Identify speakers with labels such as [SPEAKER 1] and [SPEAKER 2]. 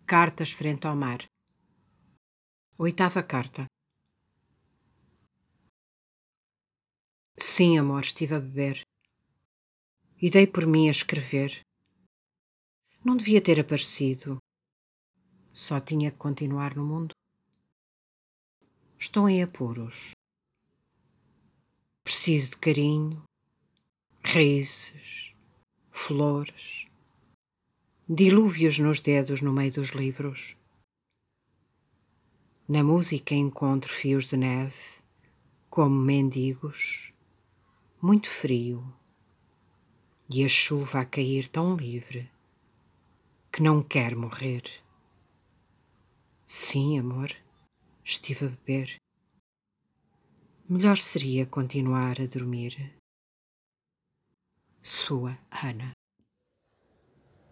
[SPEAKER 1] Cartas frente ao mar. 8ª carta. Sim, amor, estive a beber. E dei por mim a escrever. Não devia ter aparecido. Só tinha que continuar no mundo. Estou em apuros. Preciso de carinho, raízes, flores, dilúvios nos dedos no meio dos livros. Na música encontro fios de neve, como mendigos, muito frio, e a chuva a cair tão livre que não quer morrer. Sim, amor, estive a beber. Melhor seria continuar a dormir. Sua Ana.